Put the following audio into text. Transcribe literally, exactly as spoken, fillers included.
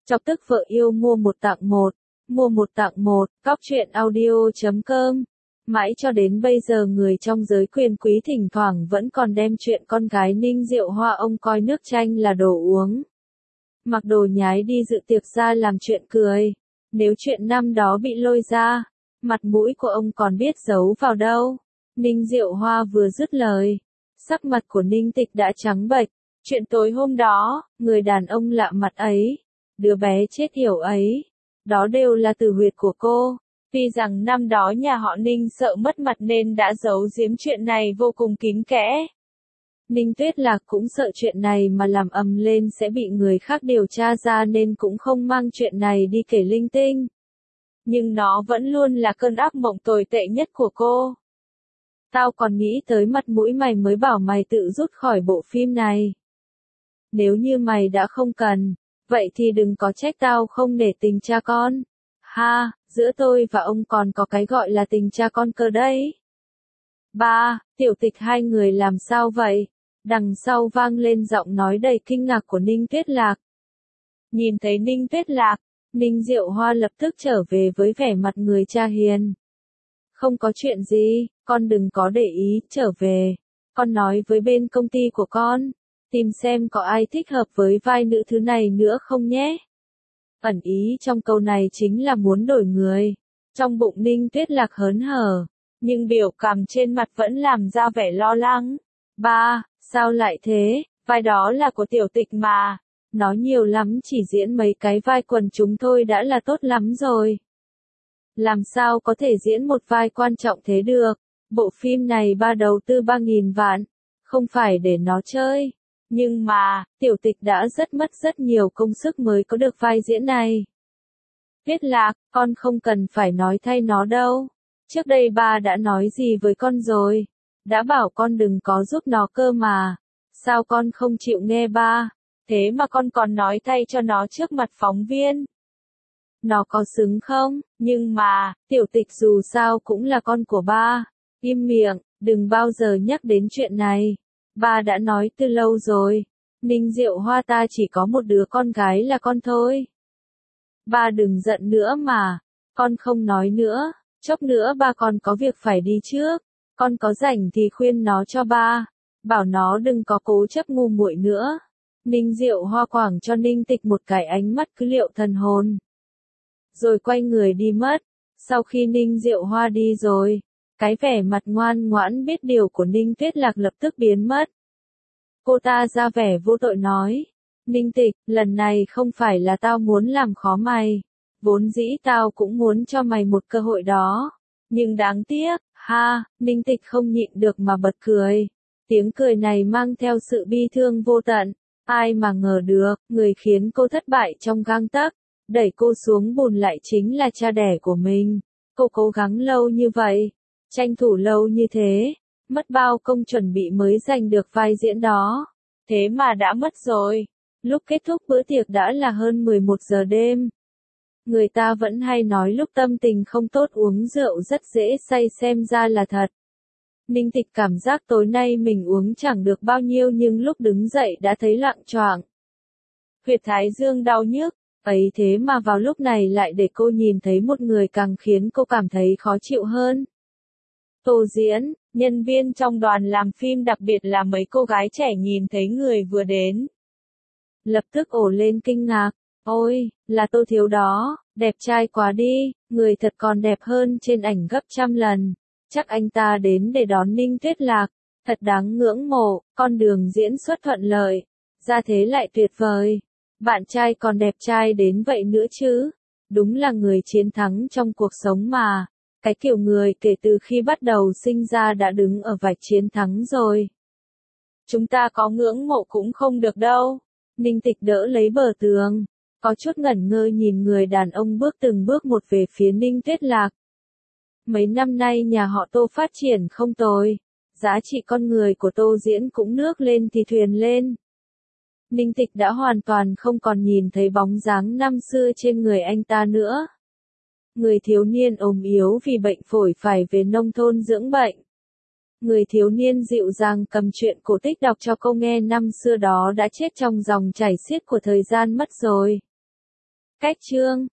Chọc tức vợ yêu mua một tặng một, mua một tặng một, cóc truyện audio chấm com. Mãi cho đến bây giờ người trong giới quyền quý thỉnh thoảng vẫn còn đem chuyện con gái Ninh Diệu Hoa ông coi nước chanh là đồ uống. Mặc đồ nhái đi dự tiệc ra làm chuyện cười. Nếu chuyện năm đó bị lôi ra, mặt mũi của ông còn biết giấu vào đâu. Ninh Diệu Hoa vừa dứt lời, sắc mặt của Ninh Tịch đã trắng bệch. Chuyện tối hôm đó, người đàn ông lạ mặt ấy, đứa bé chết yểu ấy, đó đều là tử huyệt của cô. Tuy rằng năm đó nhà họ Ninh sợ mất mặt nên đã giấu giếm chuyện này vô cùng kín kẽ. Ninh Tuyết Lạc cũng sợ chuyện này mà làm ầm lên sẽ bị người khác điều tra ra nên cũng không mang chuyện này đi kể linh tinh. Nhưng nó vẫn luôn là cơn ác mộng tồi tệ nhất của cô. Tao còn nghĩ tới mặt mũi mày mới bảo mày tự rút khỏi bộ phim này. Nếu như mày đã không cần, vậy thì đừng có trách tao không nể tình cha con. Ha, giữa tôi và ông còn có cái gọi là tình cha con cơ đấy. Ba, Tiểu Tịch hai người làm sao vậy? Đằng sau vang lên giọng nói đầy kinh ngạc của Ninh Tuyết Lạc. Nhìn thấy Ninh Tuyết Lạc, Ninh Diệu Hoa lập tức trở về với vẻ mặt người cha hiền. Không có chuyện gì, con đừng có để ý, trở về. Con nói với bên công ty của con, tìm xem có ai thích hợp với vai nữ thứ này nữa không nhé. Ẩn ý trong câu này chính là muốn đổi người. Trong bụng Ninh Tuyết Lạc hớn hở, nhưng biểu cảm trên mặt vẫn làm ra vẻ lo lắng. Ba, sao lại thế, vai đó là của Tiểu Tịch mà. Nó nhiều lắm chỉ diễn mấy cái vai quần chúng thôi đã là tốt lắm rồi. Làm sao có thể diễn một vai quan trọng thế được, bộ phim này ba đầu tư ba nghìn vạn, không phải để nó chơi. Nhưng mà, Tiểu Tịch đã rất mất rất nhiều công sức mới có được vai diễn này. Tuyết Lạc, con không cần phải nói thay nó đâu. Trước đây ba đã nói gì với con rồi? Đã bảo con đừng có giúp nó cơ mà. Sao con không chịu nghe ba? Thế mà con còn nói thay cho nó trước mặt phóng viên. Nó có xứng không? Nhưng mà, Tiểu Tịch dù sao cũng là con của ba. Im miệng, đừng bao giờ nhắc đến chuyện này. Ba đã nói từ lâu rồi. Ninh Diệu Hoa ta chỉ có một đứa con gái là con thôi. Ba đừng giận nữa mà. Con không nói nữa. Chốc nữa ba còn có việc phải đi trước. Con có rảnh thì khuyên nó cho ba. Bảo nó đừng có cố chấp ngu muội nữa. Ninh Diệu Hoa quảng cho Ninh Tịch một cái ánh mắt cứ liệu thần hồn. Rồi quay người đi mất. Sau khi Ninh Diệu Hoa đi rồi, cái vẻ mặt ngoan ngoãn biết điều của Ninh Tuyết Lạc lập tức biến mất. Cô ta ra vẻ vô tội nói. Ninh Tịch, lần này không phải là tao muốn làm khó mày. Vốn dĩ tao cũng muốn cho mày một cơ hội đó. Nhưng đáng tiếc, ha, Ninh Tịch không nhịn được mà bật cười. Tiếng cười này mang theo sự bi thương vô tận. Ai mà ngờ được, người khiến cô thất bại trong gang tấc, đẩy cô xuống bùn lại chính là cha đẻ của mình. Cô cố gắng lâu như vậy, tranh thủ lâu như thế, mất bao công chuẩn bị mới giành được vai diễn đó. Thế mà đã mất rồi. Lúc kết thúc bữa tiệc đã là hơn mười một giờ đêm. Người ta vẫn hay nói lúc tâm tình không tốt uống rượu rất dễ say, xem ra là thật. Ninh Tịch cảm giác tối nay mình uống chẳng được bao nhiêu nhưng lúc đứng dậy đã thấy loạng choạng. Huyệt thái dương đau nhức, ấy thế mà vào lúc này lại để cô nhìn thấy một người càng khiến cô cảm thấy khó chịu hơn. Tô Diễn, nhân viên trong đoàn làm phim đặc biệt là mấy cô gái trẻ nhìn thấy người vừa đến. Lập tức ồ lên kinh ngạc, ôi, là Tô Thiếu đó, đẹp trai quá đi, người thật còn đẹp hơn trên ảnh gấp trăm lần. Chắc anh ta đến để đón Ninh Tuyết Lạc, thật đáng ngưỡng mộ, con đường diễn xuất thuận lợi, ra thế lại tuyệt vời. Bạn trai còn đẹp trai đến vậy nữa chứ, đúng là người chiến thắng trong cuộc sống mà. Cái kiểu người kể từ khi bắt đầu sinh ra đã đứng ở vạch chiến thắng rồi. Chúng ta có ngưỡng mộ cũng không được đâu. Ninh Tịch đỡ lấy bờ tường, có chút ngẩn ngơ nhìn người đàn ông bước từng bước một về phía Ninh Tuyết Lạc. Mấy năm nay nhà họ Tô phát triển không tồi, giá trị con người của Tô Diễn cũng nước lên thì thuyền lên. Ninh Tịch đã hoàn toàn không còn nhìn thấy bóng dáng năm xưa trên người anh ta nữa. Người thiếu niên ốm yếu vì bệnh phổi phải về nông thôn dưỡng bệnh. Người thiếu niên dịu dàng cầm chuyện cổ tích đọc cho cô nghe năm xưa đó đã chết trong dòng chảy xiết của thời gian mất rồi. Cách chương